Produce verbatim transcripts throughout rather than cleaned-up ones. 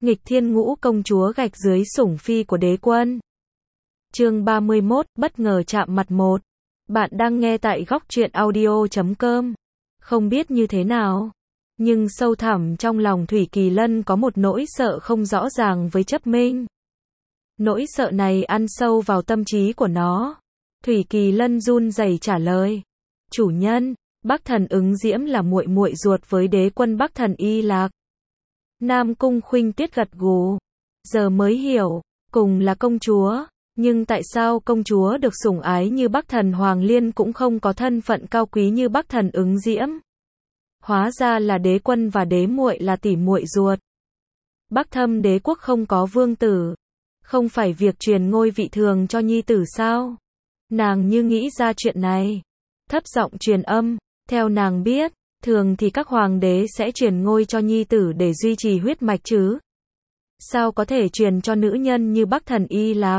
Nghịch thiên ngũ công chúa gạch dưới sủng phi của đế quân. Chương ba mươi mốt, bất ngờ chạm mặt một. Bạn đang nghe tại góc truyện audio chấm com. Không biết như thế nào, nhưng sâu thẳm trong lòng Thủy Kỳ Lân có một nỗi sợ không rõ ràng với Chấp Minh. Nỗi sợ này ăn sâu vào tâm trí của nó. Thủy Kỳ Lân run rẩy trả lời. Chủ nhân, Bắc Thần Ứng Diễm là muội muội ruột với đế quân Bắc Thần Y Lạc. Nam Cung Khuynh Tuyết gật gù. Giờ mới hiểu, cùng là công chúa, nhưng tại sao công chúa được sủng ái như Bắc Thần Hoàng Liên cũng không có thân phận cao quý như Bắc Thần Ứng Diễm? Hóa ra là đế quân và đế muội là tỷ muội ruột. Bắc Thâm đế quốc không có vương tử, không phải việc truyền ngôi vị thường cho nhi tử sao? Nàng như nghĩ ra chuyện này, thấp giọng truyền âm, theo nàng biết, thường thì các hoàng đế sẽ truyền ngôi cho nhi tử để duy trì huyết mạch chứ. Sao có thể truyền cho nữ nhân như Bắc Thần Y Lạc?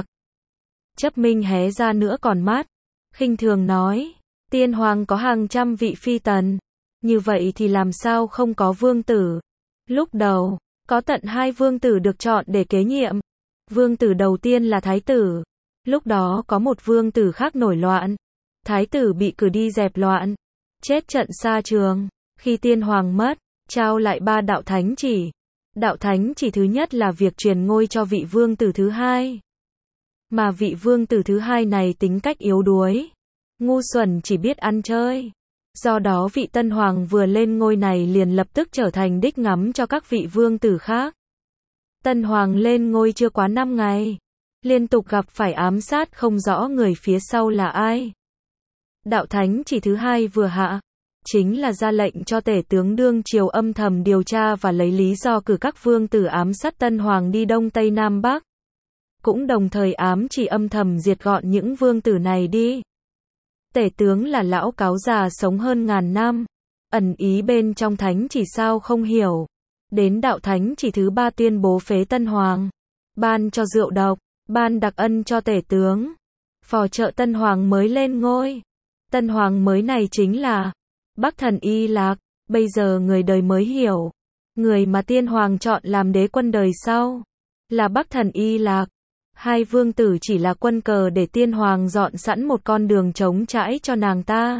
Chấp Minh hé ra nữa còn mắt, khinh thường nói, tiên hoàng có hàng trăm vị phi tần, như vậy thì làm sao không có vương tử? Lúc đầu, có tận hai vương tử được chọn để kế nhiệm. Vương tử đầu tiên là thái tử. Lúc đó có một vương tử khác nổi loạn. Thái tử bị cử đi dẹp loạn, chết trận xa trường. Khi tiên hoàng mất, trao lại ba đạo thánh chỉ. Đạo thánh chỉ thứ nhất là việc truyền ngôi cho vị vương tử thứ hai. Mà vị vương tử thứ hai này tính cách yếu đuối, ngu xuẩn, chỉ biết ăn chơi. Do đó vị tân hoàng vừa lên ngôi này liền lập tức trở thành đích ngắm cho các vị vương tử khác. Tân hoàng lên ngôi chưa quá năm ngày, liên tục gặp phải ám sát không rõ người phía sau là ai. Đạo thánh chỉ thứ hai vừa hạ, chính là ra lệnh cho tể tướng đương triều âm thầm điều tra và lấy lý do cử các vương tử ám sát tân hoàng đi đông tây nam bắc. Cũng đồng thời ám chỉ âm thầm diệt gọn những vương tử này đi. Tể tướng là lão cáo già sống hơn ngàn năm, ẩn ý bên trong thánh chỉ sao không hiểu. Đến đạo thánh chỉ thứ ba tuyên bố phế tân hoàng, ban cho rượu độc, ban đặc ân cho tể tướng, phò trợ tân hoàng mới lên ngôi. Tân hoàng mới này chính là Bắc Thần Y Lạc. Bây giờ người đời mới hiểu, người mà tiên hoàng chọn làm đế quân đời sau là Bắc Thần Y Lạc. Hai vương tử chỉ là quân cờ để tiên hoàng dọn sẵn một con đường trống trải cho nàng ta.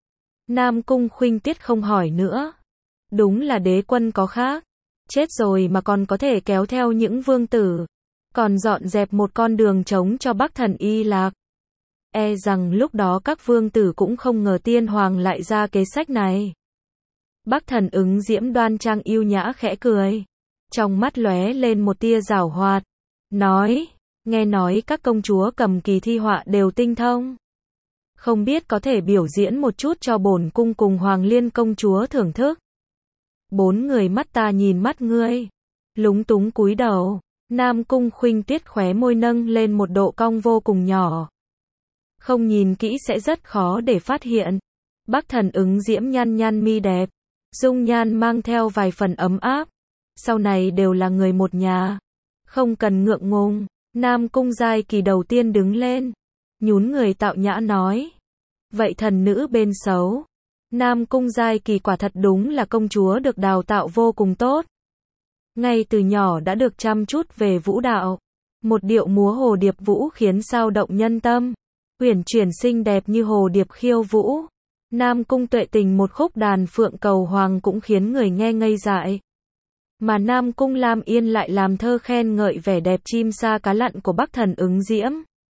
Nam Cung Khuynh Tuyết không hỏi nữa. Đúng là đế quân có khác, chết rồi mà còn có thể kéo theo những vương tử, còn dọn dẹp một con đường trống cho Bắc Thần Y Lạc. E rằng lúc đó các vương tử cũng không ngờ tiên hoàng lại ra kế sách này. Bắc Thần Ứng Diễm đoan trang yêu nhã khẽ cười, trong mắt lóe lên một tia giảo hoạt, nói, nghe nói các công chúa cầm kỳ thi họa đều tinh thông. Không biết có thể biểu diễn một chút cho bổn cung cùng Hoàng Liên công chúa thưởng thức. Bốn người mắt ta nhìn mắt ngươi, lúng túng cúi đầu. Nam Cung Khuynh Tuyết khóe môi nâng lên một độ cong vô cùng nhỏ. Không nhìn kỹ sẽ rất khó để phát hiện. Bắc Thần Ứng Diễm nhăn nhăn mi đẹp, dung nhan mang theo vài phần ấm áp. Sau này đều là người một nhà, không cần ngượng ngùng. Nam Cung Giai Kỳ đầu tiên đứng lên, nhún người tạo nhã nói, vậy thần nữ bên xấu. Nam Cung Giai Kỳ quả thật đúng là công chúa được đào tạo vô cùng tốt. Ngay từ nhỏ đã được chăm chút về vũ đạo. Một điệu múa hồ điệp vũ khiến sao động nhân tâm. Uyển chuyển xinh đẹp như hồ điệp khiêu vũ. Nam Cung Tuệ Tình một khúc đàn phượng cầu hoàng cũng khiến người nghe ngây dại. Mà Nam Cung Lam Yên lại làm thơ khen ngợi vẻ đẹp chim sa cá lặn của Bắc Thần Ứng Diễm,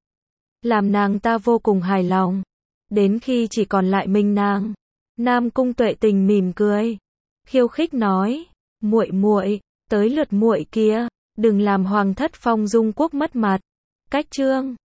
làm nàng ta vô cùng hài lòng. Đến khi chỉ còn lại mình nàng, Nam Cung Tuệ Tình mỉm cười, khiêu khích nói, muội muội, tới lượt muội kia, đừng làm hoàng thất Phong Dung quốc mất mặt. Cách chương